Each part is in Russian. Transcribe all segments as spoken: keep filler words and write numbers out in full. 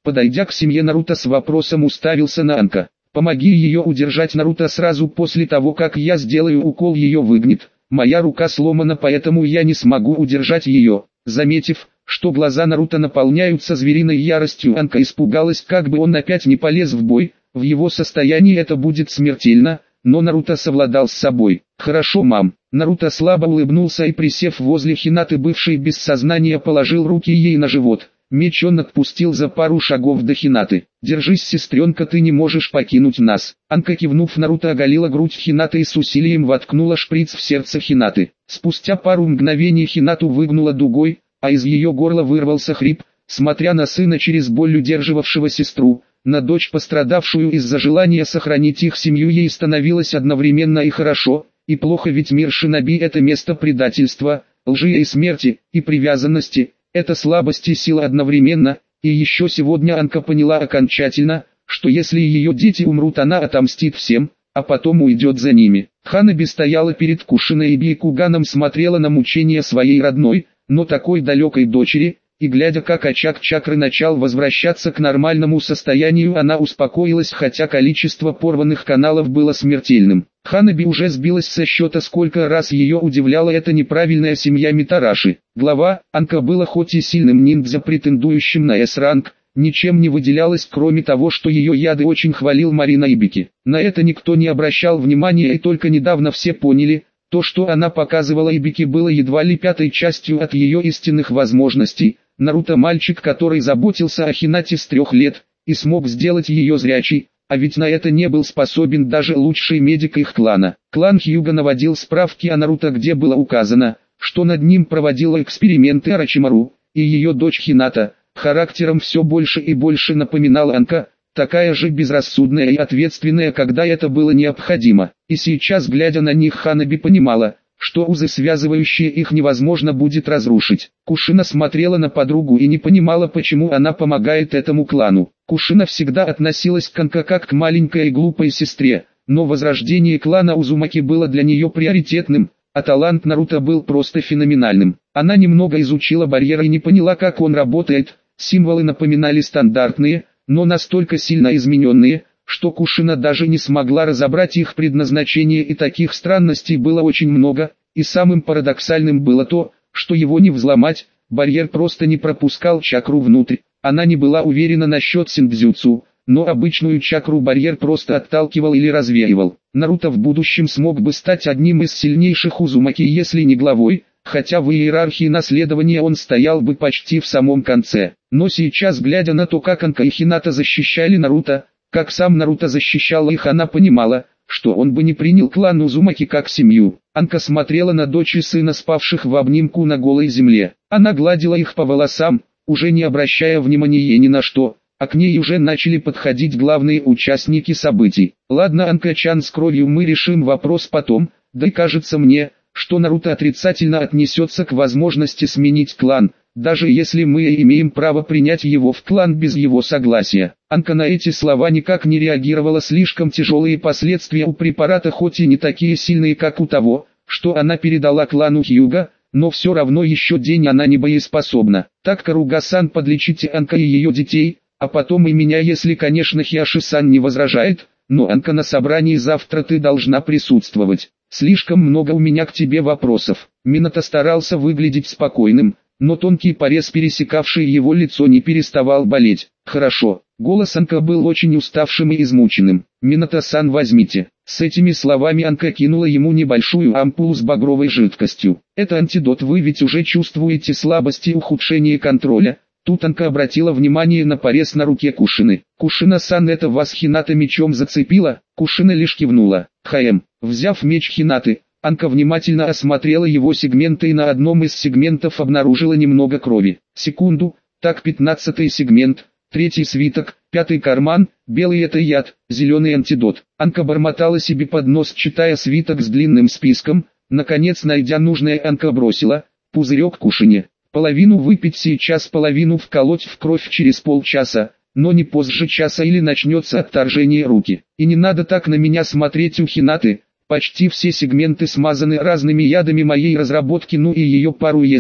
Подойдя к семье Наруто с вопросом уставился на Анка. «Помоги ее удержать». Наруто сразу после того, как я сделаю укол, ее выгнет. Моя рука сломана, поэтому я не смогу удержать ее. Заметив, что глаза Наруто наполняются звериной яростью, Анка испугалась, как бы он опять не полез в бой. В его состоянии это будет смертельно, но Наруто совладал с собой. «Хорошо, мам». Наруто слабо улыбнулся и, присев возле Хинаты, бывшей без сознания, положил руки ей на живот. Меч он отпустил за пару шагов до Хинаты. «Держись, сестренка, ты не можешь покинуть нас». Анка, кивнув, Наруто оголила грудь Хинаты и с усилием воткнула шприц в сердце Хинаты. Спустя пару мгновений Хинату выгнула дугой, а из ее горла вырвался хрип. Смотря на сына через боль удерживавшего сестру, на дочь, пострадавшую из-за желания сохранить их семью, ей становилось одновременно и хорошо, и плохо, ведь мир шиноби — это место предательства, лжи и смерти, и привязанности. Это слабость и сила одновременно, и еще сегодня Анка поняла окончательно, что если ее дети умрут, она отомстит всем, а потом уйдет за ними. Ханаби стояла перед Кушиной и Бейкуганом, смотрела на мучения своей родной, но такой далекой дочери, и глядя, как очаг чакры начал возвращаться к нормальному состоянию, она успокоилась, хотя количество порванных каналов было смертельным. Ханаби уже сбилась со счета, сколько раз ее удивляла эта неправильная семья Митараши. Глава Анка была хоть и сильным ниндзя, претендующим на эс-ранг, ничем не выделялась, кроме того, что ее яды очень хвалил Марина Ибики. На это никто не обращал внимания, и только недавно все поняли, то, что она показывала Ибики, было едва ли пятой частью от ее истинных возможностей. Наруто — мальчик, который заботился о Хинате с трех лет, и смог сделать ее зрячей, а ведь на это не был способен даже лучший медик их клана. Клан Хьюга наводил справки о Наруто, где было указано, что над ним проводила эксперименты Орочимару, и ее дочь Хината, характером все больше и больше напоминала Анка, такая же безрассудная и ответственная, когда это было необходимо. И сейчас, глядя на них, Ханаби понимала, что узы, связывающие их, невозможно будет разрушить. Кушина смотрела на подругу и не понимала, почему она помогает этому клану. Кушина всегда относилась к Анка как к маленькой и глупой сестре, но возрождение клана Узумаки было для нее приоритетным, а талант Наруто был просто феноменальным. Она немного изучила барьер и не поняла, как он работает. Символы напоминали стандартные, но настолько сильно измененные, что Кушина даже не смогла разобрать их предназначение, и таких странностей было очень много, и самым парадоксальным было то, что его не взломать, барьер просто не пропускал чакру внутрь. Она не была уверена насчет синдзюцу, но обычную чакру барьер просто отталкивал или развеивал. Наруто в будущем смог бы стать одним из сильнейших Узумаки, если не главой, хотя в иерархии наследования он стоял бы почти в самом конце. Но сейчас, глядя на то, как Анка и Хината защищали Наруто, как сам Наруто защищал их, она понимала, что он бы не принял клан Узумаки как семью. Анка смотрела на дочь и сына, спавших в обнимку на голой земле. Она гладила их по волосам, уже не обращая внимания ни на что, а к ней уже начали подходить главные участники событий. «Ладно, Анка-чан, с кровью мы решим вопрос потом, да и кажется мне, что Наруто отрицательно отнесется к возможности сменить клан, даже если мы имеем право принять его в клан без его согласия». Анка на эти слова никак не реагировала, слишком тяжелые последствия у препарата, хоть и не такие сильные, как у того, что она передала клану Хьюга, но все равно еще день она не боеспособна. «Так, Каруга-сан, подлечите Анка и ее детей, а потом и меня, если, конечно, Хиаши-сан не возражает, но, Анка, на собрании завтра ты должна присутствовать. Слишком много у меня к тебе вопросов». Минато старался выглядеть спокойным, но тонкий порез, пересекавший его лицо, не переставал болеть. «Хорошо». Голос Анка был очень уставшим и измученным. «Минато-сан, возьмите». С этими словами Анка кинула ему небольшую ампулу с багровой жидкостью. «Это антидот, вы ведь уже чувствуете слабости и ухудшение контроля». Тут Анка обратила внимание на порез на руке Кушины. «Кушина-сан, это вас Хината мечом зацепила?» Кушина лишь кивнула. «Хаэм». Взяв меч Хинаты, Анка внимательно осмотрела его сегменты и на одном из сегментов обнаружила немного крови. Секунду, так, пятнадцатый сегмент, третий свиток, пятый карман, белый — это яд, зеленый — антидот. Анка бормотала себе под нос, читая свиток с длинным списком. Наконец, найдя нужное, Анка бросила пузырек Кушине. «Половину выпить сейчас, половину вколоть в кровь через полчаса, но не позже часа, или начнется отторжение руки. И не надо так на меня смотреть, у Хинаты почти все сегменты смазаны разными ядами моей разработки, ну и ее пару есть.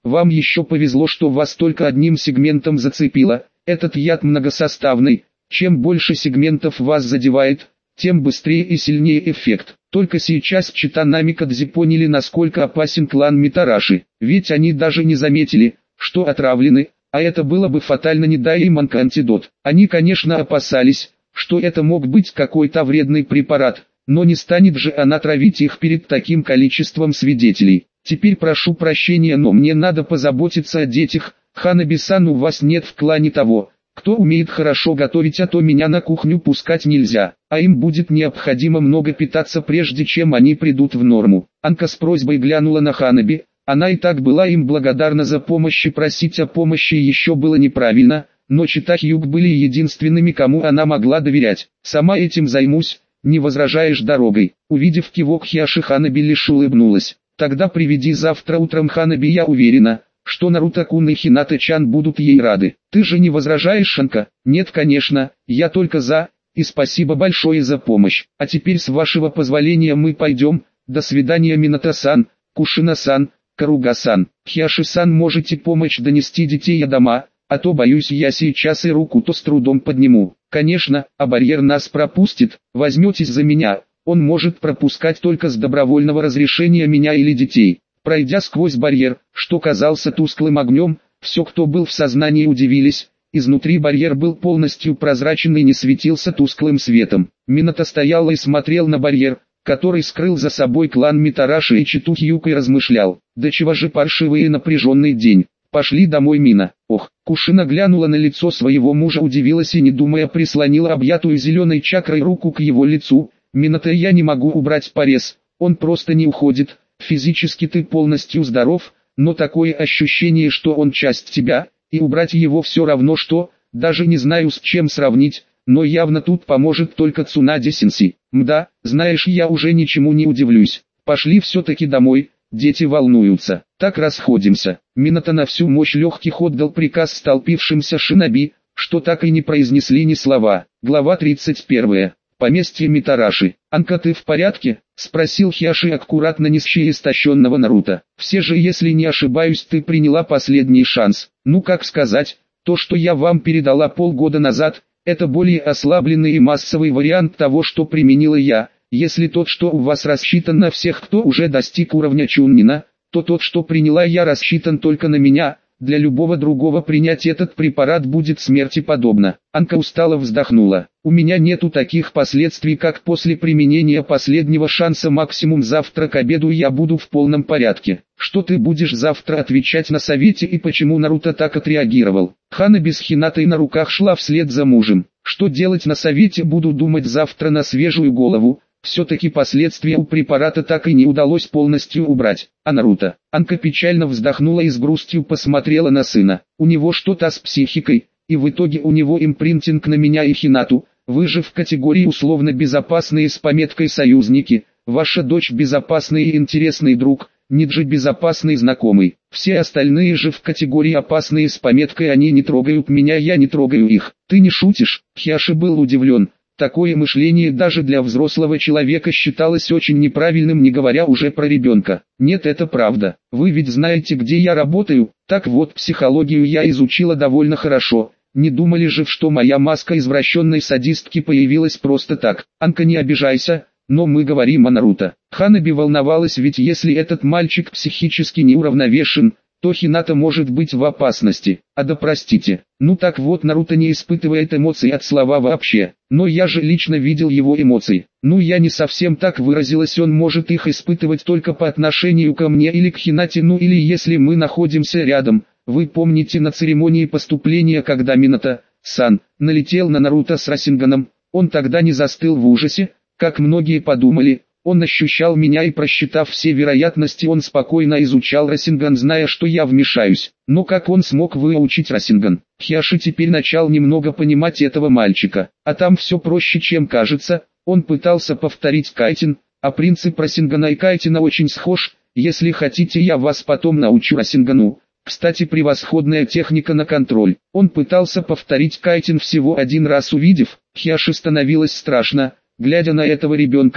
Вам еще повезло, что вас только одним сегментом зацепило. Этот яд многосоставный. Чем больше сегментов вас задевает, тем быстрее и сильнее эффект. Только сейчас чита Намикадзе поняли, насколько опасен клан Митараши. Ведь они даже не заметили, что отравлены, а это было бы фатально, не дай им антидот. Они, конечно, опасались, что это мог быть какой-то вредный препарат, но не станет же она травить их перед таким количеством свидетелей. Теперь прошу прощения, но мне надо позаботиться о детях. Ханаби-сан, у вас нет в клане того, кто умеет хорошо готовить, а то меня на кухню пускать нельзя, а им будет необходимо много питаться, прежде чем они придут в норму. Анка с просьбой глянула на Ханаби. Она и так была им благодарна за помощь, и просить о помощи еще было неправильно, но чита Хьюг были единственными, кому она могла доверять. Сама этим займусь, не возражаешь дорогой. Увидев кивок Хиаши, Ханаби лишь улыбнулась. Тогда приведи завтра утром Ханаби, я уверена, что Наруто-кун и Хината-чан будут ей рады. Ты же не возражаешь, Шанка? Нет, конечно, я только за, и спасибо большое за помощь. А теперь, с вашего позволения, мы пойдем. До свидания, Минато-сан, Кушина-сан, Каруга-сан. Хиаши-сан, можете помочь донести детей дома, а то боюсь, я сейчас и руку-то с трудом подниму. Конечно, а барьер нас пропустит, возьметесь за меня. Он может пропускать только с добровольного разрешения меня или детей. Пройдя сквозь барьер, что казался тусклым огнем, все, кто был в сознании, удивились. Изнутри барьер был полностью прозрачен и не светился тусклым светом. Минато стоял и смотрел на барьер, который скрыл за собой клан Митараши, и читу Хьюг, и размышлял: да чего же паршивый и напряженный день. Пошли домой, Мина. Ох, Кушина глянула на лицо своего мужа, удивилась и, не думая, прислонила объятую зеленой чакрой руку к его лицу. Минато, я не могу убрать порез, он просто не уходит. Физически ты полностью здоров, но такое ощущение, что он часть тебя, и убрать его все равно что, даже не знаю с чем сравнить, но явно тут поможет только Цунаде-сенсей. Мда, знаешь, я уже ничему не удивлюсь. Пошли все-таки домой, дети волнуются. Так расходимся. Минато на всю мощь легких отдал приказ столпившимся шиноби, что так и не произнесли ни слова. Глава тридцать первая. Поместье Митараши. «Анка, ты в порядке?» — спросил Хиаши, аккуратно несущий истощенного Наруто. «Все же, если не ошибаюсь, ты приняла последний шанс. Ну, как сказать, то, что я вам передала полгода назад, это более ослабленный и массовый вариант того, что применила я. Если тот, что у вас рассчитан на всех, кто уже достиг уровня Чуннина, то тот, что приняла я, рассчитан только на меня. Для любого другого принять этот препарат будет смерти подобно». Анка устало вздохнула. «У меня нету таких последствий, как после применения последнего шанса. Максимум завтра к обеду я буду в полном порядке». «Что ты будешь завтра отвечать на совете, и почему Наруто так отреагировал?» Ханаби с Хинатой на руках шла вслед за мужем. «Что делать на совете, буду думать завтра на свежую голову». Все-таки последствия у препарата так и не удалось полностью убрать. А Наруто? Анка печально вздохнула и с грустью посмотрела на сына. У него что-то с психикой, и в итоге у него импринтинг на меня и Хинату. Вы же в категории условно безопасные с пометкой «союзники». Ваша дочь безопасный и интересный друг, Ниджи безопасный знакомый. Все остальные же в категории опасные с пометкой «они не трогают меня, я не трогаю их». Ты не шутишь? Хиаши был удивлен. Такое мышление даже для взрослого человека считалось очень неправильным, не говоря уже про ребенка. Нет, это правда. Вы ведь знаете, где я работаю? Так вот, психологию я изучила довольно хорошо. Не думали же, что моя маска извращенной садистки появилась просто так. Анка, не обижайся, но мы говорим о Наруто. Ханаби волновалась, ведь если этот мальчик психически неуравновешен, то Хината может быть в опасности. А да простите, ну так вот, Наруто не испытывает эмоций от слова вообще. Но я же лично видел его эмоции. Ну, я не совсем так выразилась, он может их испытывать только по отношению ко мне или к Хинате, ну или если мы находимся рядом. Вы помните на церемонии поступления, когда Минато-сан налетел на Наруто с Расинганом, он тогда не застыл в ужасе, как многие подумали. Он ощущал меня и, просчитав все вероятности, он спокойно изучал Расинган, зная, что я вмешаюсь. Но как он смог выучить Расинган? Хиаши теперь начал немного понимать этого мальчика. А там все проще, чем кажется. Он пытался повторить Кайтин, а принцип Расингана и Кайтина очень схож. Если хотите, я вас потом научу Расингану. Кстати, превосходная техника на контроль. Он пытался повторить Кайтин всего один раз, увидев. Хиаши становилось страшно, глядя на этого ребенка.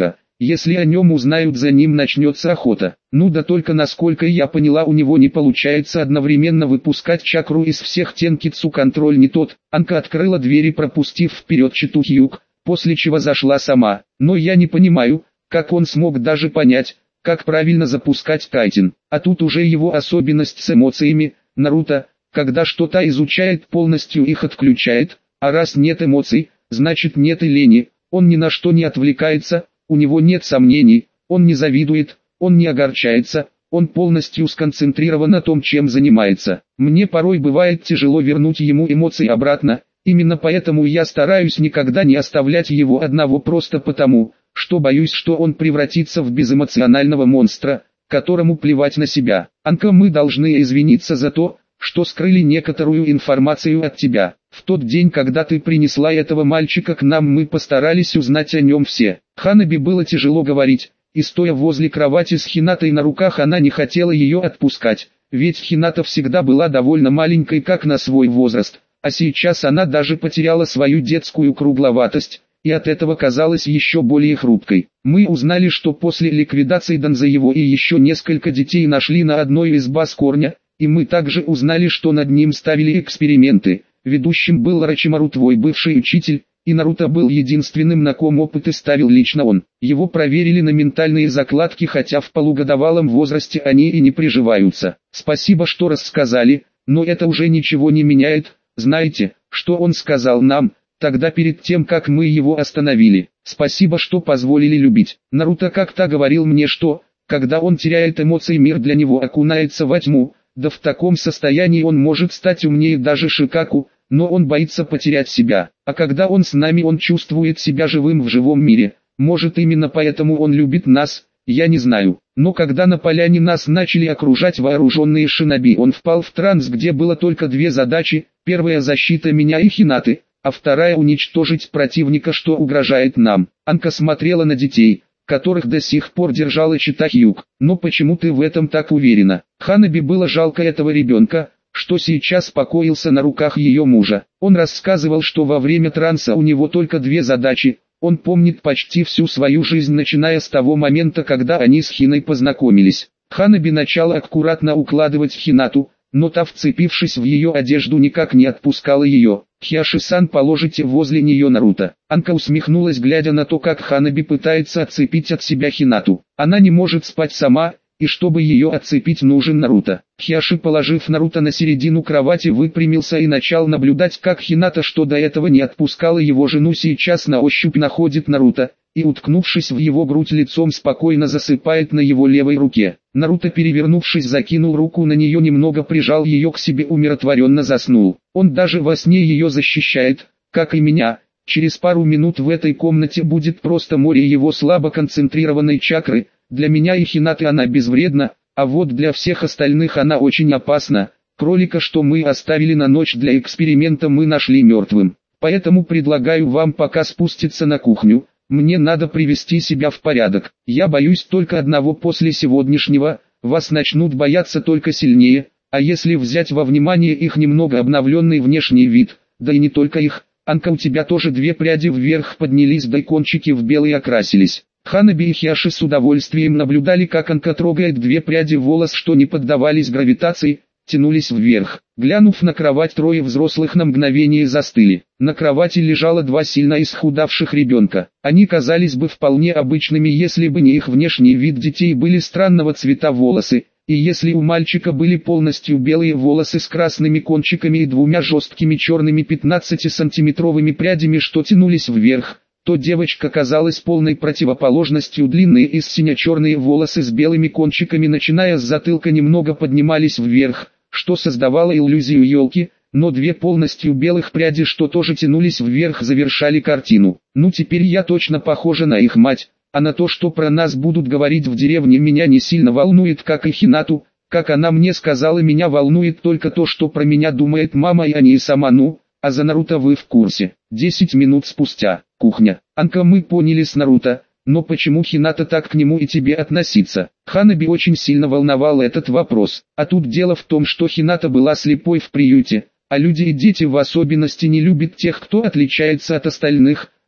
Если о нем узнают, за ним начнется охота. Ну да только насколько я поняла, у него не получается одновременно выпускать чакру из всех тенкицу, контроль не тот. Анка открыла двери, пропустив вперед Читу-Хьюг, после чего зашла сама. Но я не понимаю, как он смог даже понять, как правильно запускать кайтин. А тут уже его особенность с эмоциями. Наруто, когда что-то изучает, полностью их отключает, а раз нет эмоций, значит нет и лени, он ни на что не отвлекается, у него нет сомнений, он не завидует, он не огорчается, он полностью сконцентрирован на том, чем занимается. Мне порой бывает тяжело вернуть ему эмоции обратно, именно поэтому я стараюсь никогда не оставлять его одного, просто потому, что боюсь, что он превратится в безэмоционального монстра, которому плевать на себя. Анка, мы должны извиниться за то, что скрыли некоторую информацию от тебя. В тот день, когда ты принесла этого мальчика к нам, мы постарались узнать о нем все. Ханаби было тяжело говорить, и стоя возле кровати с Хинатой на руках, она не хотела ее отпускать, ведь Хината всегда была довольно маленькой как на свой возраст, а сейчас она даже потеряла свою детскую кругловатость, и от этого казалась еще более хрупкой. Мы узнали, что после ликвидации Данзаево и еще несколько детей нашли на одной из баз корня, и мы также узнали, что над ним ставили эксперименты. Ведущим был Орочимару, твой бывший учитель, и Наруто был единственным, на ком опыты ставил лично он. Его проверили на ментальные закладки, хотя в полугодовалом возрасте они и не приживаются. Спасибо, что рассказали, но это уже ничего не меняет. Знаете, что он сказал нам тогда перед тем, как мы его остановили? Спасибо, что позволили любить. Наруто как-то говорил мне, что, когда он теряет эмоции, мир для него окунается во тьму, да в таком состоянии он может стать умнее даже Шикаку, но он боится потерять себя. А когда он с нами, он чувствует себя живым в живом мире. Может, именно поэтому он любит нас, я не знаю. Но когда на поляне нас начали окружать вооруженные шиноби, он впал в транс, где было только две задачи: первая — защита меня и Хинаты, а вторая — уничтожить противника, что угрожает нам. Анка смотрела на детей, которых до сих пор держала Чита-Хьюг. Но почему ты в этом так уверена? Ханаби было жалко этого ребенка, что сейчас покоился на руках ее мужа. Он рассказывал, что во время транса у него только две задачи. Он помнит почти всю свою жизнь, начиная с того момента, когда они с Хиной познакомились. Ханаби начала аккуратно укладывать Хинату, но та, вцепившись в ее одежду, никак не отпускала ее. «Хиаши-сан, положите возле нее Наруто». Анка усмехнулась, глядя на то, как Ханаби пытается отцепить от себя Хинату. Она не может спать сама, и чтобы ее отцепить, нужен Наруто. Хиаши, положив Наруто на середину кровати, выпрямился и начал наблюдать, как Хината, что до этого не отпускала его жену, сейчас на ощупь находит Наруто, и, уткнувшись в его грудь лицом, спокойно засыпает на его левой руке. Наруто, перевернувшись, закинул руку на нее, немного прижал ее к себе, умиротворенно заснул. Он даже во сне ее защищает, как и меня. Через пару минут в этой комнате будет просто море его слабо концентрированной чакры. Для меня и Хинаты она безвредна, а вот для всех остальных она очень опасна. Кролика, что мы оставили на ночь для эксперимента, мы нашли мертвым. Поэтому предлагаю вам пока спуститься на кухню. Мне надо привести себя в порядок. Я боюсь только одного: после сегодняшнего вас начнут бояться только сильнее, а если взять во внимание их немного обновленный внешний вид, да и не только их. Анка, у тебя тоже две пряди вверх поднялись, да и кончики в белый окрасились. Ханаби и Хиаши с удовольствием наблюдали, как Анка трогает две пряди волос, что не поддавались гравитации, тянулись вверх. Глянув на кровать, трое взрослых на мгновение застыли. На кровати лежало два сильно исхудавших ребенка. Они казались бы вполне обычными, если бы не их внешний вид. Детей были странного цвета волосы, и если у мальчика были полностью белые волосы с красными кончиками и двумя жесткими черными пятнадцатисантиметровыми прядями, что тянулись вверх, то девочка казалась полной противоположностью. Длинные и сине-черные волосы с белыми кончиками, начиная с затылка, немного поднимались вверх, что создавало иллюзию елки, но две полностью белых пряди, что тоже тянулись вверх, завершали картину. Ну, теперь я точно похожа на их мать, а на то, что про нас будут говорить в деревне, меня не сильно волнует, как и Хинату. Как она мне сказала, меня волнует только то, что про меня думает мама, и они сама. Ну, а за Наруто вы в курсе. Десять минут спустя. Кухня. Анка, мы поняли с Наруто, но почему Хината так к нему и тебе относиться? Ханаби очень сильно волновал этот вопрос. А тут дело в том, что Хината была слепой в приюте, а люди и дети в особенности не любят тех, кто отличается от остальных.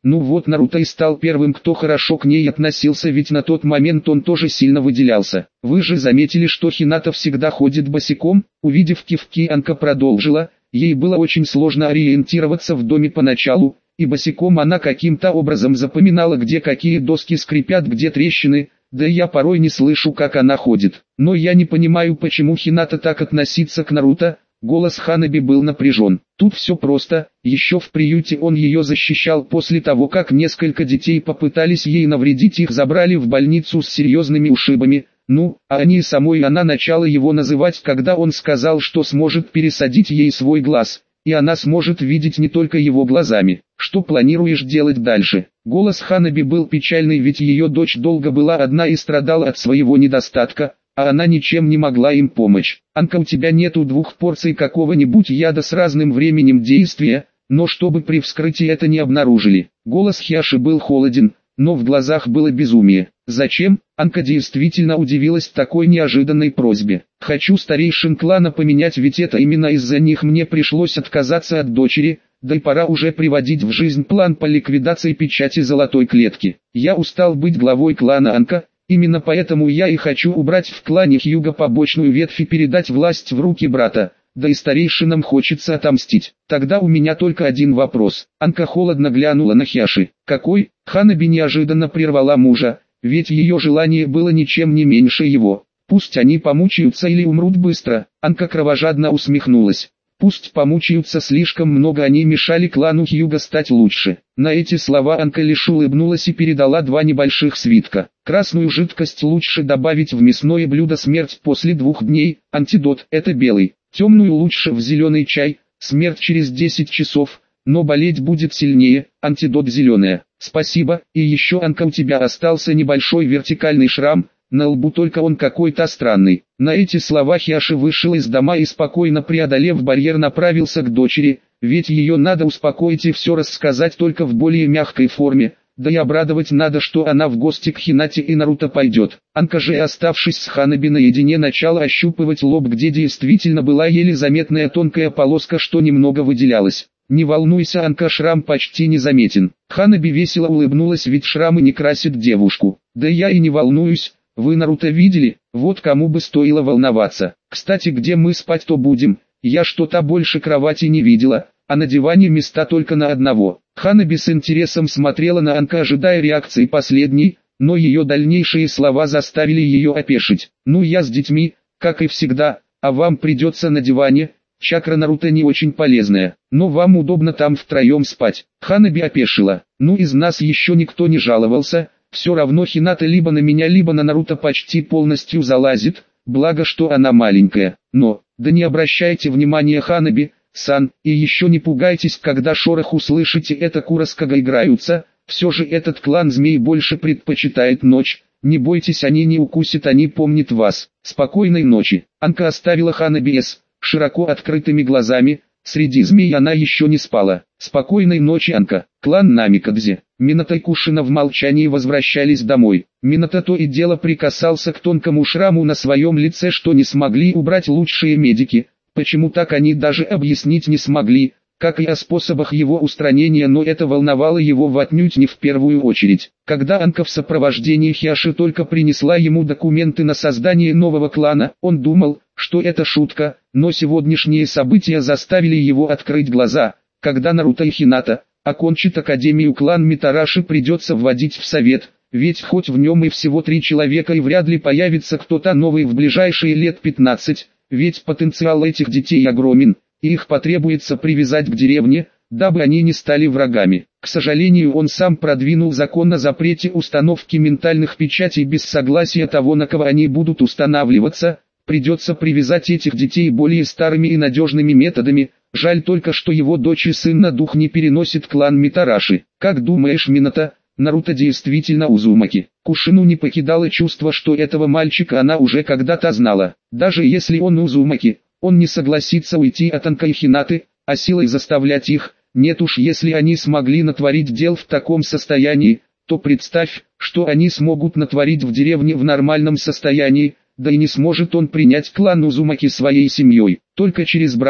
Ну вот Наруто и стал первым, кто хорошо к ней относился, ведь на тот момент он тоже сильно выделялся. Вы же заметили, что Хината всегда ходит босиком? Увидев кивки, Анка продолжила. Ей было очень сложно ориентироваться в доме поначалу, и босиком она каким-то образом запоминала, где какие доски скрипят, где трещины, да и я порой не слышу, как она ходит. Но я не понимаю, почему Хината так относится к Наруто. Голос Ханаби был напряжен. Тут все просто, еще в приюте он ее защищал после того, как несколько детей попытались ей навредить, их забрали в больницу с серьезными ушибами. Ну, а они самой она начала его называть, когда он сказал, что сможет пересадить ей свой глаз, и она сможет видеть не только его глазами. Что планируешь делать дальше? Голос Ханаби был печальный, ведь ее дочь долго была одна и страдала от своего недостатка, а она ничем не могла им помочь. Анка, у тебя нету двух порций какого-нибудь яда с разным временем действия, но чтобы при вскрытии это не обнаружили. Голос Хиаши был холоден, но в глазах было безумие. Зачем? Анка действительно удивилась такой неожиданной просьбе. Хочу старейшин клана поменять, ведь это именно из-за них мне пришлось отказаться от дочери, да и пора уже приводить в жизнь план по ликвидации печати золотой клетки. Я устал быть главой клана Анка. Именно поэтому я и хочу убрать в клане Хьюга побочную ветвь и передать власть в руки брата, да и старейшинам хочется отомстить. Тогда у меня только один вопрос. Анка холодно глянула на Хиаши. Какой? Ханаби неожиданно прервала мужа, ведь ее желание было ничем не меньше его. Пусть они помучаются или умрут быстро. Анка кровожадно усмехнулась. Пусть помучаются, слишком много они мешали клану Хьюга стать лучше. На эти слова Анка лишь улыбнулась и передала два небольших свитка. Красную жидкость лучше добавить в мясное блюдо смерть после двух дней, антидот это белый. Темную лучше в зеленый чай, смерть через десять часов, но болеть будет сильнее, антидот зеленая. Спасибо, и еще, Анка, у тебя остался небольшой вертикальный шрам, на лбу, только он какой-то странный. На эти слова Хиаши вышел из дома и, спокойно преодолев барьер, направился к дочери, ведь ее надо успокоить и все рассказать, только в более мягкой форме, да и обрадовать надо, что она в гости к Хинате и Наруто пойдет. Анка же, оставшись с Ханаби наедине, начала ощупывать лоб, где действительно была еле заметная тонкая полоска, что немного выделялась. Не волнуйся, Анка, шрам почти не заметен. Ханаби весело улыбнулась, ведь шрамы не красят девушку. Да я и не волнуюсь. Вы Наруто видели? Вот кому бы стоило волноваться. Кстати, где мы спать-то будем? Я что-то больше кровати не видела, а на диване места только на одного. Ханаби с интересом смотрела на Анка, ожидая реакции последней, но ее дальнейшие слова заставили ее опешить. Ну, я с детьми, как и всегда, а вам придется на диване. Чакра Наруто не очень полезная, но вам удобно там втроем спать. Ханаби опешила. Ну, из нас еще никто не жаловался. Все равно Хината либо на меня, либо на Наруто почти полностью залазит, благо что она маленькая. Но, да не обращайте внимания, Ханаби-сан, и еще не пугайтесь, когда шорох услышите, это Куросакага играются, все же этот клан змей больше предпочитает ночь, не бойтесь, они не укусят, они помнят вас. Спокойной ночи. Анка оставила Ханаби с широко открытыми глазами. Среди змей она еще не спала. Спокойной ночи, Анка. Клан Намикадзе. Минато и Кушина в молчании возвращались домой. Минато то и дело прикасался к тонкому шраму на своем лице, что не смогли убрать лучшие медики. Почему так, они даже объяснить не смогли, как и о способах его устранения, но это волновало его отнюдь не в первую очередь. Когда Анка в сопровождении Хиаши только принесла ему документы на создание нового клана, он думал, что это шутка, но сегодняшние события заставили его открыть глаза. Когда Наруто и Хината окончат академию, клан Митараши придется вводить в совет, ведь хоть в нем и всего три человека, и вряд ли появится кто-то новый в ближайшие лет пятнадцать, ведь потенциал этих детей огромен, и их потребуется привязать к деревне, дабы они не стали врагами. К сожалению, он сам продвинул закон о запрете установки ментальных печатей без согласия того, на кого они будут устанавливаться. Придется привязать этих детей более старыми и надежными методами. Жаль только, что его дочь и сын на дух не переносит клан Митараши. Как думаешь, Минато, Наруто действительно Узумаки? Кушину не покидало чувство, что этого мальчика она уже когда-то знала. Даже если он Узумаки, он не согласится уйти от Анка и Хинаты, а силой заставлять их. Нет уж, если они смогли натворить дел в таком состоянии, то представь, что они смогут натворить в деревне в нормальном состоянии. Да и не сможет он принять клан Узумаки своей семьей. Только через брак,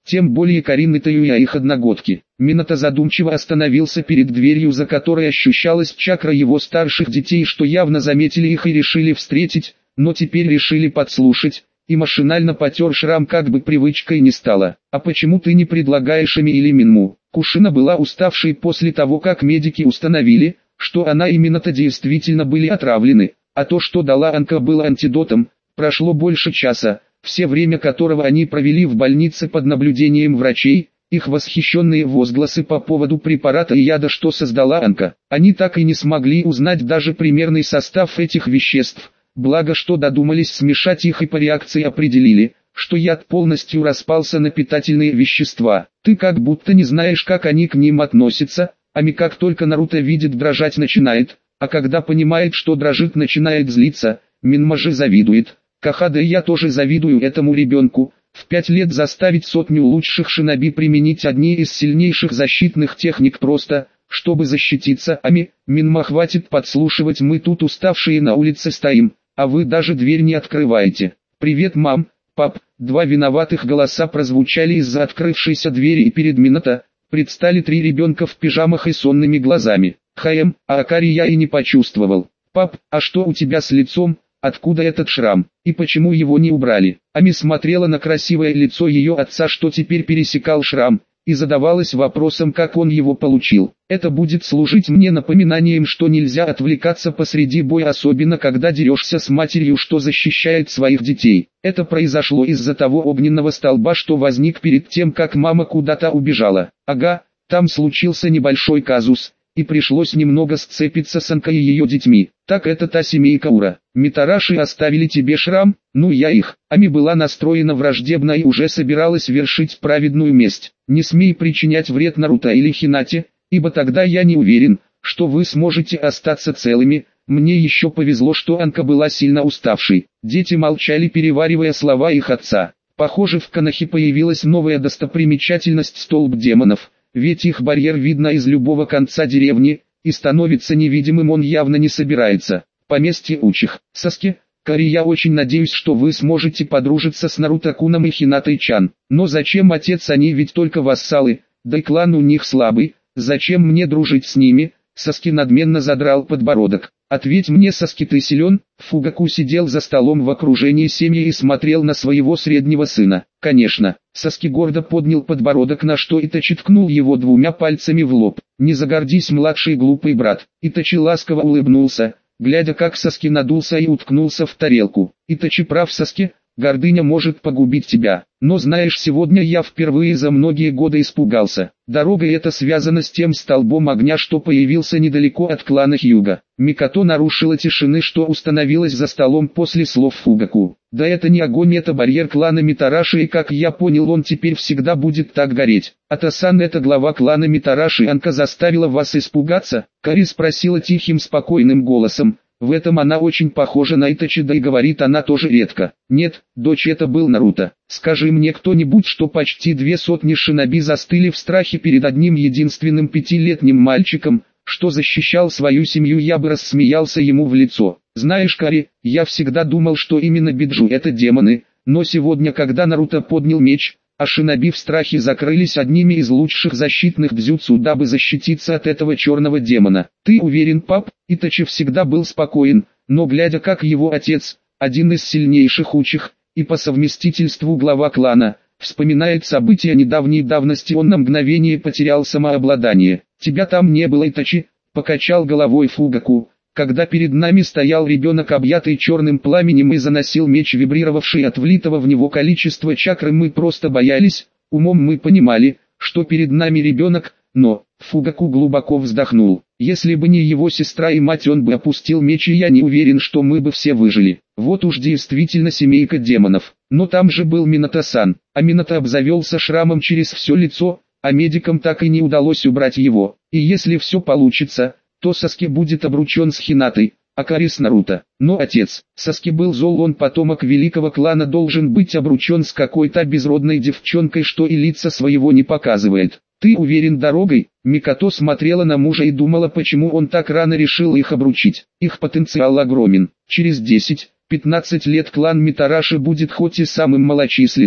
Тем более Карин и Таюя их одногодки. Минато задумчиво остановился перед дверью, за которой ощущалась чакра его старших детей, что явно заметили их и решили встретить, но теперь решили подслушать, и машинально потер шрам, как бы привычкой не стало. «А почему ты не предлагаешь Ами или Минму?» Кушина была уставшей после того, как медики установили, что она и Минато действительно были отравлены, а то, что дала Анка, было антидотом. Прошло больше часа, все время которого они провели в больнице под наблюдением врачей. Их восхищенные возгласы по поводу препарата и яда, что создала Анка, они так и не смогли узнать даже примерный состав этих веществ, благо что додумались смешать их и по реакции определили, что яд полностью распался на питательные вещества. Ты как будто не знаешь, как они к ним относятся. Ами как только Наруто видит, дрожать начинает, а когда понимает, что дрожит, начинает злиться. Минма же завидует. Кахада и я тоже завидую этому ребенку. В пять лет заставить сотню лучших шиноби применить одни из сильнейших защитных техник просто, чтобы защититься. Ами, Минма, хватит подслушивать, мы тут уставшие на улице стоим, а вы даже дверь не открываете. Привет, мам, пап. Два виноватых голоса прозвучали из-за открывшейся двери, и перед Минато предстали три ребенка в пижамах и сонными глазами. Хаем, а Акари я и не почувствовал. Пап, а что у тебя с лицом? Откуда этот шрам? И почему его не убрали? Ами смотрела на красивое лицо ее отца, что теперь пересекал шрам, и задавалась вопросом, как он его получил. Это будет служить мне напоминанием, что нельзя отвлекаться посреди боя, особенно когда дерешься с матерью, что защищает своих детей. Это произошло из-за того огненного столба, что возник перед тем, как мама куда-то убежала. Ага, там случился небольшой казус, и пришлось немного сцепиться с Анкой и ее детьми. Так это та семейка Ура. Митараши оставили тебе шрам? Ну я их. Ами была настроена враждебно и уже собиралась вершить праведную месть. Не смей причинять вред Наруто или Хинате, ибо тогда я не уверен, что вы сможете остаться целыми. Мне еще повезло, что Анка была сильно уставшей. Дети молчали, переваривая слова их отца. Похоже, в Канахе появилась новая достопримечательность — столб демонов. Ведь их барьер видно из любого конца деревни, и становиться невидимым он явно не собирается. Поместье Учих. Саски, Кари, я очень надеюсь, что вы сможете подружиться с Наруто-куном и Хинатой-чан. Но зачем, отец, они ведь только вассалы, да и клан у них слабый. Зачем мне дружить с ними? Саски надменно задрал подбородок. Ответь мне, Саски, ты силен? Фугаку сидел за столом в окружении семьи и смотрел на своего среднего сына. Конечно. Саски гордо поднял подбородок, на что Итачи ткнул его двумя пальцами в лоб. Не загордись, младший глупый брат. Итачи ласково улыбнулся, глядя, как Саски надулся и уткнулся в тарелку. Итачи прав, Саски, гордыня может погубить тебя. Но знаешь, сегодня я впервые за многие годы испугался. Дорога эта связана с тем столбом огня, что появился недалеко от клана Хьюга. Микото нарушила тишины, что установилась за столом после слов Фугаку. Да это не огонь, это барьер клана Митараши, и как я понял, он теперь всегда будет так гореть. Атасан, это глава клана Митараши. Анка заставила вас испугаться? Кари спросила тихим спокойным голосом. В этом она очень похожа на Итачи, да и говорит она тоже редко. Нет, дочь, это был Наруто. Скажи мне кто-нибудь, что почти две сотни шиноби застыли в страхе перед одним единственным пятилетним мальчиком, что защищал свою семью, я бы рассмеялся ему в лицо. Знаешь, Кари, я всегда думал, что именно Биджу это демоны, но сегодня, когда Наруто поднял меч, а шиноби в страхе закрылись одними из лучших защитных дзюцу, дабы защититься от этого черного демона. Ты уверен, пап? Итачи всегда был спокоен, но глядя, как его отец, один из сильнейших Учих, и по совместительству глава клана, вспоминает события недавней давности, он на мгновение потерял самообладание. Тебя там не было, Итачи, покачал головой Фугаку. Когда перед нами стоял ребенок, объятый черным пламенем, и заносил меч, вибрировавший от влитого в него количества чакры, мы просто боялись. Умом мы понимали, что перед нами ребенок, но Фугаку глубоко вздохнул. Если бы не его сестра и мать, он бы опустил меч, и я не уверен, что мы бы все выжили. Вот уж действительно семейка демонов. Но там же был Минато-сан, а Минато обзавелся шрамом через все лицо, а медикам так и не удалось убрать его. И если все получится, то Саски будет обручен с Хинатой, а Кари с Наруто. Но отец, Саски был зол, он потомок великого клана, должен быть обручен с какой-то безродной девчонкой, что и лица своего не показывает. Ты уверен дорогой? Микото смотрела на мужа и думала, почему он так рано решил их обручить. Их потенциал огромен. Через десять-пятнадцать лет клан Митараши будет хоть и самым малочисленным,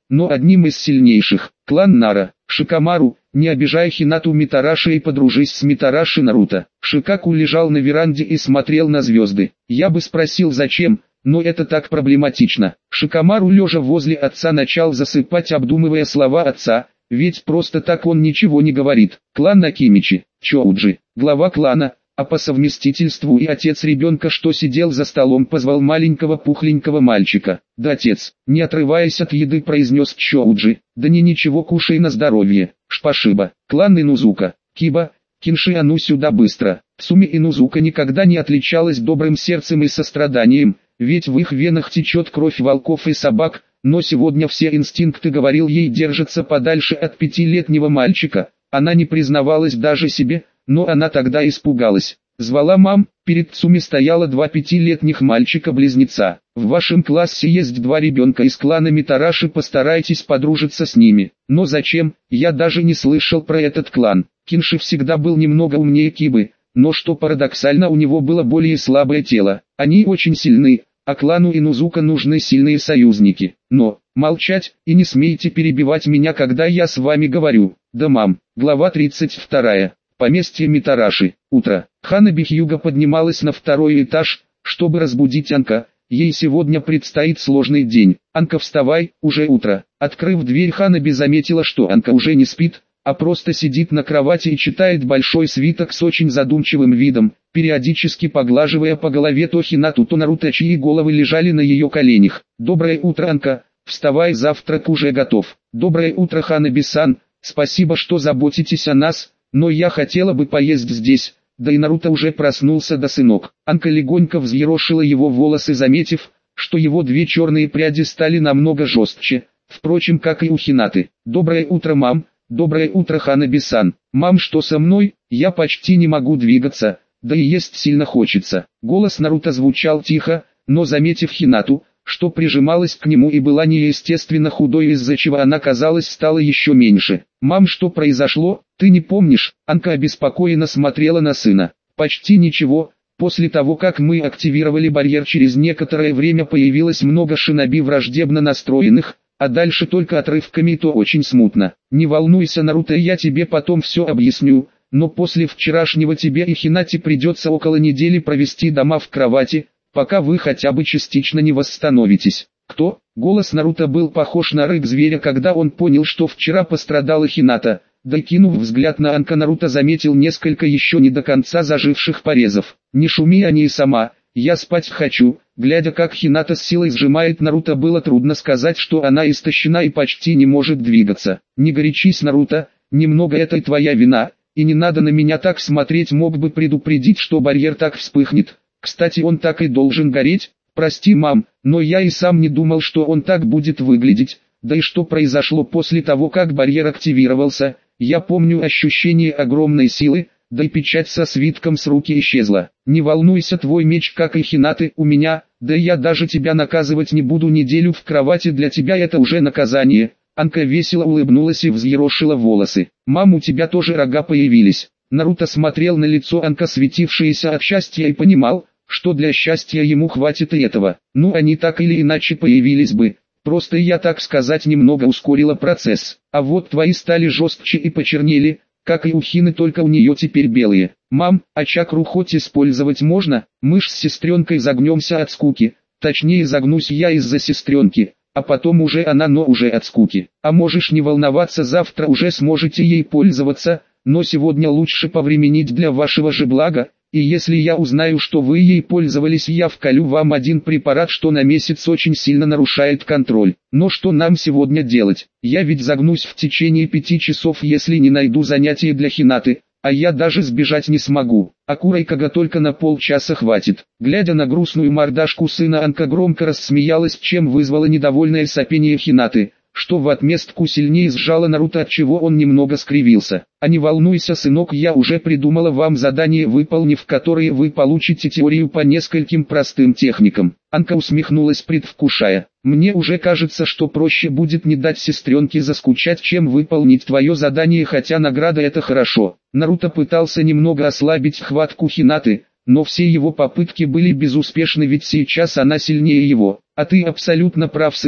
но одним из сильнейших. Клан Нара. Шикамару, не обижай Хинату Митараши и подружись с Митараши Наруто. Шикаку лежал на веранде и смотрел на звезды. Я бы спросил зачем, но это так проблематично. Шикамару лежа возле отца начал засыпать, обдумывая слова отца, ведь просто так он ничего не говорит. Клан Акимичи. Чоуджи, глава клана, а по совместительству и отец ребенка, что сидел за столом, позвал маленького пухленького мальчика. «Да, отец», не отрываясь от еды, произнес Чоуджи. «Да не ничего, кушай на здоровье». Шпашиба. Клан Инузука. Киба, Кинши, а ну сюда быстро. Цуми Инузука никогда не отличалась добрым сердцем и состраданием, ведь в их венах течет кровь волков и собак, но сегодня все инстинкты, говорил ей, держатся подальше от пятилетнего мальчика. Она не признавалась даже себе, но она тогда испугалась. Звала мам, перед Цуми стояло два пятилетних мальчика-близнеца. В вашем классе есть два ребенка из клана Митараши, постарайтесь подружиться с ними. Но зачем, я даже не слышал про этот клан. Кинши всегда был немного умнее Кибы, но что парадоксально, у него было более слабое тело. Они очень сильны, а клану Инузука нужны сильные союзники. Но, молчать, и не смейте перебивать меня, когда я с вами говорю. Да, мам. Глава тридцать вторая. Поместье Митараши. Утро. Ханаби Хьюга поднималась на второй этаж, чтобы разбудить Анка. Ей сегодня предстоит сложный день. «Анка, вставай, уже утро». Открыв дверь, Ханаби заметила, что Анка уже не спит, а просто сидит на кровати и читает большой свиток с очень задумчивым видом, периодически поглаживая по голове то Хинату, то Наруто, чьи головы лежали на ее коленях. «Доброе утро, Анка. Вставай, завтрак уже готов». «Доброе утро, Ханаби-сан. Спасибо, что заботитесь о нас, но я хотела бы поесть здесь». Да и Наруто уже проснулся, да, сынок. Анка легонько взъерошила его волосы, заметив, что его две черные пряди стали намного жестче, впрочем, как и у Хинаты. «Доброе утро, мам». «Доброе утро, Ханаби-сан». «Мам, что со мной? Я почти не могу двигаться, да и есть сильно хочется». Голос Наруто звучал тихо, но заметив Хинату, что прижималась к нему и была неестественно худой, из-за чего она, казалось, стала еще меньше. «Мам, что произошло? Ты не помнишь?» Анка обеспокоенно смотрела на сына. «Почти ничего. После того, как мы активировали барьер, через некоторое время появилось много шиноби враждебно настроенных, а дальше только отрывками, и то очень смутно. Не волнуйся, Наруто, я тебе потом все объясню, но после вчерашнего тебе и Хинате придется около недели провести дома в кровати, пока вы хотя бы частично не восстановитесь». «Кто?» Голос Наруто был похож на рык зверя, когда он понял, что вчера пострадала Хината. Да, кинув взгляд на Анка, Наруто заметил несколько еще не до конца заживших порезов. «Не шуми, а не сама, я спать хочу». Глядя, как Хината с силой сжимает Наруто, было трудно сказать, что она истощена и почти не может двигаться. «Не горячись, Наруто, немного это и твоя вина, и не надо на меня так смотреть, мог бы предупредить, что барьер так вспыхнет. Кстати, он так и должен гореть. Прости, мам, но я и сам не думал, что он так будет выглядеть. Да и что произошло после того, как барьер активировался? Я помню ощущение огромной силы, да и печать со свитком с руки исчезла. Не волнуйся, твой меч, как и Хинаты, у меня, да я даже тебя наказывать не буду, неделю в кровати для тебя это уже наказание». Анка весело улыбнулась и взъерошила волосы. «Мам, у тебя тоже рога появились». Наруто смотрел на лицо Анка, светившееся от счастья, и понимал, что для счастья ему хватит и этого. Ну, они так или иначе появились бы. Просто я, так сказать, немного ускорила процесс. А вот твои стали жестче и почернели, как и у Хины, только у нее теперь белые. «Мам, а чакру хоть использовать можно? Мы ж с сестренкой загнемся от скуки. Точнее, загнусь я из-за сестренки, а потом уже она, но уже от скуки. А можешь не волноваться, завтра уже сможете ей пользоваться, но сегодня лучше повременить для вашего же блага. И если я узнаю, что вы ей пользовались, я вколю вам один препарат, что на месяц очень сильно нарушает контроль. Но что нам сегодня делать? Я ведь загнусь в течение пяти часов, если не найду занятия для Хинаты, а я даже сбежать не смогу. А Курайкага только на полчаса хватит». Глядя на грустную мордашку сына, Анка громко рассмеялась, чем вызвало недовольное сопение Хинаты, что в отместку сильнее сжало Наруто, от чего он немного скривился. «А не волнуйся, сынок, я уже придумала вам задание, выполнив которое вы получите теорию по нескольким простым техникам». Анка усмехнулась, предвкушая. «Мне уже кажется, что проще будет не дать сестренке заскучать, чем выполнить твое задание, хотя награда это хорошо». Наруто пытался немного ослабить хватку Хинаты, но все его попытки были безуспешны, ведь сейчас она сильнее его. «А ты абсолютно прав, сынок.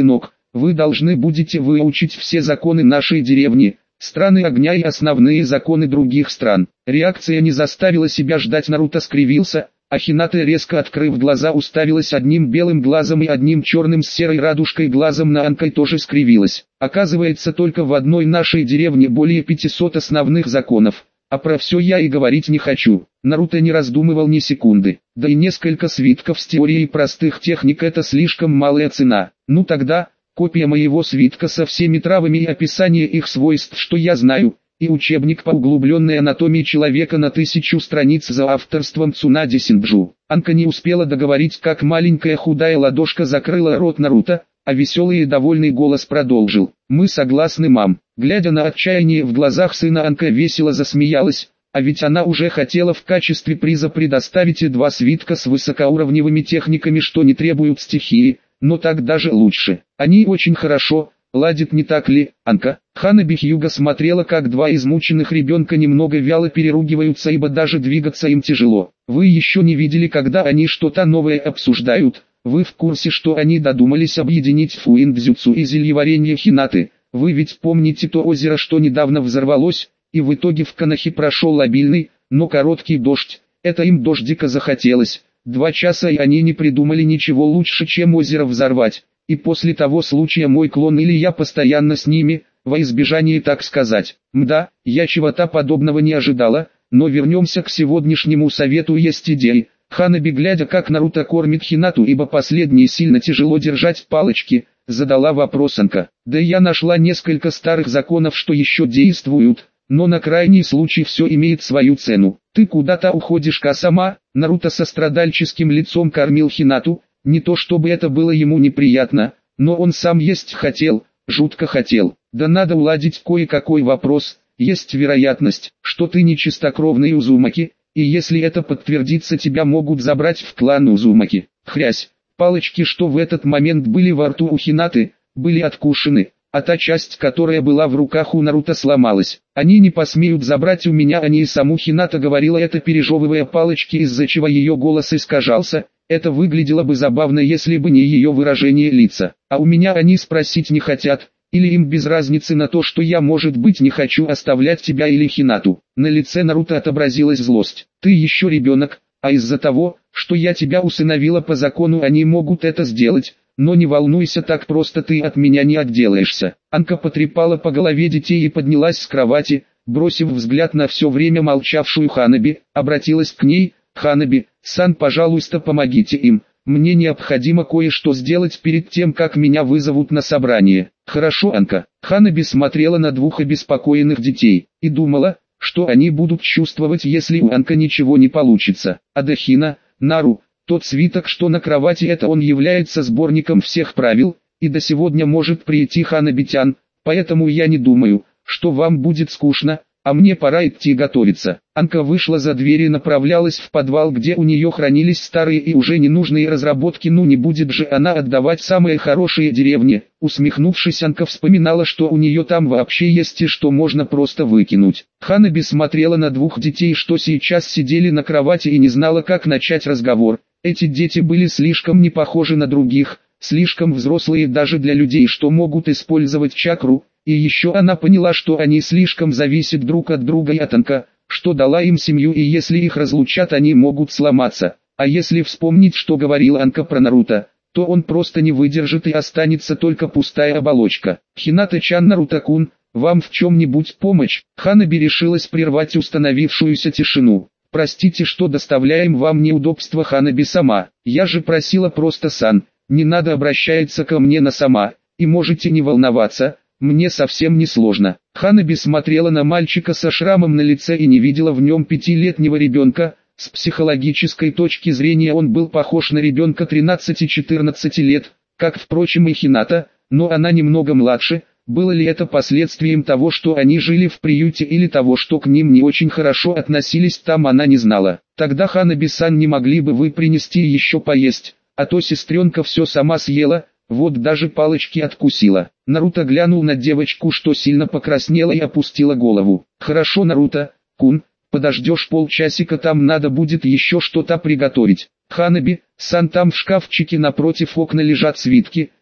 вы должны будете выучить все законы нашей деревни, страны огня и основные законы других стран. Реакция не заставила себя ждать, Наруто скривился, а Хината, резко открыв глаза, уставилась одним белым глазом и одним черным с серой радужкой глазом на Анкой, тоже скривилась. Оказывается, только в одной нашей деревне более пятисот основных законов, а про все я и говорить не хочу. Наруто не раздумывал ни секунды, да и несколько свитков с теорией простых техник — это слишком малая цена. Ну тогда, копия моего свитка со всеми травами и описание их свойств, что я знаю, и учебник по углубленной анатомии человека на тысячу страниц за авторством Цунади Синджу. Анка не успела договорить, как маленькая худая ладошка закрыла рот Наруто, а веселый и довольный голос продолжил: «Мы согласны, мам». Глядя на отчаяние в глазах сына, Анка весело засмеялась, а ведь она уже хотела в качестве приза предоставить и два свитка с высокоуровневыми техниками, что не требуют стихии, но так даже лучше. Они очень хорошо ладит, не так ли, Анка? Ханаби Хьюга смотрела, как два измученных ребенка немного вяло переругиваются, ибо даже двигаться им тяжело. Вы еще не видели, когда они что-то новое обсуждают? Вы в курсе, что они додумались объединить фуиндзюцу и зельеварение Хинаты? Вы ведь помните то озеро, что недавно взорвалось, и в итоге в Канахе прошел обильный, но короткий дождь? Это им дождика захотелось. Два часа, и они не придумали ничего лучше, чем озеро взорвать. И после того случая мой клон или я постоянно с ними, во избежание, так сказать. Мда, я чего-то подобного не ожидала, но вернемся к сегодняшнему совету. Есть идеи. Ханаби, глядя, как Наруто кормит Хинату, ибо последней сильно тяжело держать палочки, задала вопрос Анка. Да я нашла несколько старых законов, что еще действуют, но на крайний случай все имеет свою цену. Ты куда-то уходишь, Касама? Наруто со страдальческим лицом кормил Хинату. Не то чтобы это было ему неприятно, но он сам есть хотел, жутко хотел. Да надо уладить кое-какой вопрос. Есть вероятность, что ты не чистокровный Узумаки, и если это подтвердится, тебя могут забрать в клан Узумаки. Хрясь, палочки, что в этот момент были во рту у Хинаты, были откушены, а та часть, которая была в руках у Наруто, сломалась. Они не посмеют забрать у меня, они и саму. Хината говорила это, пережевывая палочки, из-за чего ее голос искажался. Это выглядело бы забавно, если бы не ее выражение лица. А у меня они спросить не хотят, или им без разницы на то, что я, может быть, не хочу оставлять тебя или Хинату. На лице Наруто отобразилась злость. Ты еще ребенок, а из-за того, что я тебя усыновила по закону, они могут это сделать, но не волнуйся, так просто ты от меня не отделаешься. Анка потрепала по голове детей и поднялась с кровати, бросив взгляд на все время молчавшую Ханаби, обратилась к ней: «Ханаби, сан, пожалуйста, помогите им, мне необходимо кое-что сделать перед тем, как меня вызовут на собрание». «Хорошо, Анка». Ханаби смотрела на двух обеспокоенных детей и думала, что они будут чувствовать, если у Анка ничего не получится. Адахина, Нару, тот свиток, что на кровати, это он является сборником всех правил, и до сегодня может прийти Ханаби-тян, поэтому я не думаю, что вам будет скучно, а мне пора идти готовиться. Анка вышла за дверь и направлялась в подвал, где у нее хранились старые и уже ненужные разработки. Ну не будет же она отдавать самые хорошие деревни. Усмехнувшись, Анка вспоминала, что у нее там вообще есть и что можно просто выкинуть. Ханаби смотрела на двух детей, что сейчас сидели на кровати, и не знала, как начать разговор. Эти дети были слишком не похожи на других, слишком взрослые даже для людей, что могут использовать чакру. И еще она поняла, что они слишком зависят друг от друга и от Анка, что дала им семью, и если их разлучат, они могут сломаться. А если вспомнить, что говорил Анка про Наруто, то он просто не выдержит и останется только пустая оболочка. «Хината-чан, Наруто-кун, вам в чем-нибудь помочь?» Ханаби решилась прервать установившуюся тишину. «Простите, что доставляем вам неудобства, Ханаби сама. Я же просила просто сан, не надо обращаться ко мне на сама, и можете не волноваться, мне совсем не сложно». Ханаби смотрела на мальчика со шрамом на лице и не видела в нем пятилетнего ребенка. С психологической точки зрения он был похож на ребенка тринадцати-четырнадцати лет, как, впрочем, и Хината, но она немного младше. Было ли это последствием того, что они жили в приюте, или того, что к ним не очень хорошо относились там, она не знала. Тогда Ханаби-сан, не могли бы вы принести еще поесть, а то сестренка все сама съела, вот даже палочки откусила. Наруто глянул на девочку, что сильно покраснела, и опустила голову. «Хорошо, Наруто-кун, подождешь полчасика, там надо будет еще что-то приготовить. Ханаби-сан, там в шкафчике напротив окна лежат свитки,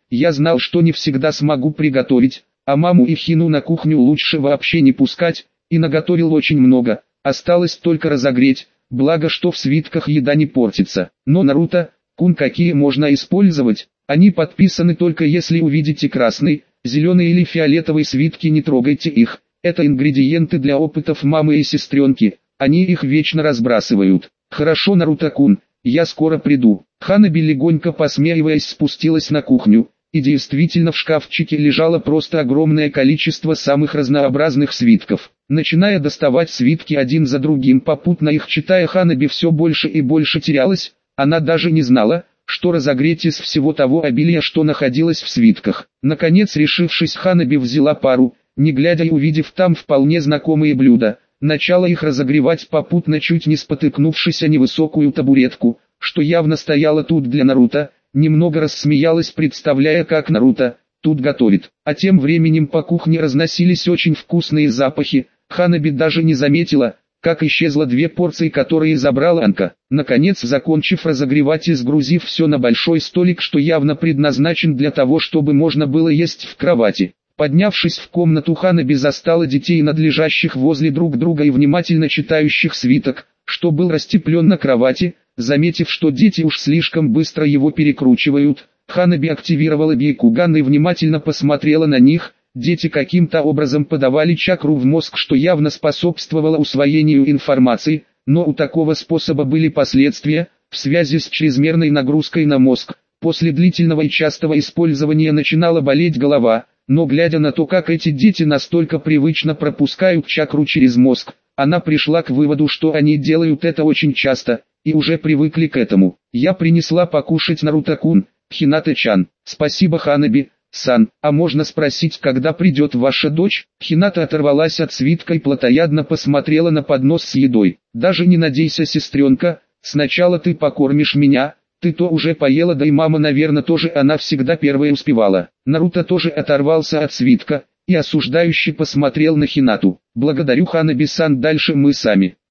Я знал, что не всегда смогу приготовить, а маму и Хину на кухню лучше вообще не пускать, и наготовил очень много, осталось только разогреть, благо что в свитках еда не портится. Но Наруто, Кун какие можно использовать? Они подписаны только если увидите красный, зеленый или фиолетовый свитки, не трогайте их. Это ингредиенты для опытов мамы и сестренки, они их вечно разбрасывают. Хорошо, Наруто-кун, я скоро приду. Ханаби, легонько посмеиваясь, спустилась на кухню, и действительно в шкафчике лежало просто огромное количество самых разнообразных свитков. Начиная доставать свитки один за другим, попутно их читая, Ханаби все больше и больше терялась, она даже не знала, что разогреть из всего того обилия, что находилось в свитках. Наконец, решившись, Ханаби взяла пару, не глядя и увидев там вполне знакомые блюда, начала их разогревать, попутно чуть не спотыкнувшись о невысокую табуретку, что явно стояла тут для Наруто, немного рассмеялась, представляя, как Наруто тут готовит. А тем временем по кухне разносились очень вкусные запахи, Ханаби даже не заметила, как исчезло две порции, которые забрала Анка. Наконец, закончив разогревать и сгрузив все на большой столик, что явно предназначен для того, чтобы можно было есть в кровати. Поднявшись в комнату, Ханаби застала детей, надлежащих возле друг друга и внимательно читающих свиток, что был растеплен на кровати. Заметив, что дети уж слишком быстро его перекручивают, Ханаби активировала Бейкуган и внимательно посмотрела на них. Дети каким-то образом подавали чакру в мозг, что явно способствовало усвоению информации, но у такого способа были последствия, в связи с чрезмерной нагрузкой на мозг. После длительного и частого использования начинала болеть голова, но глядя на то, как эти дети настолько привычно пропускают чакру через мозг, она пришла к выводу, что они делают это очень часто, и уже привыкли к этому. Я принесла покушать, Наруто-кун, Хината-чан. Спасибо, Ханаби-сан. А можно спросить, когда придет ваша дочь? Хината оторвалась от свитка и плотоядно посмотрела на поднос с едой. Даже не надейся, сестренка, сначала ты покормишь меня. Ты то уже поела, да и мама, наверное, тоже, она всегда первая успевала. Наруто тоже оторвался от свитка и осуждающе посмотрел на Хинату. Благодарю, Ханаби-сан, дальше мы сами.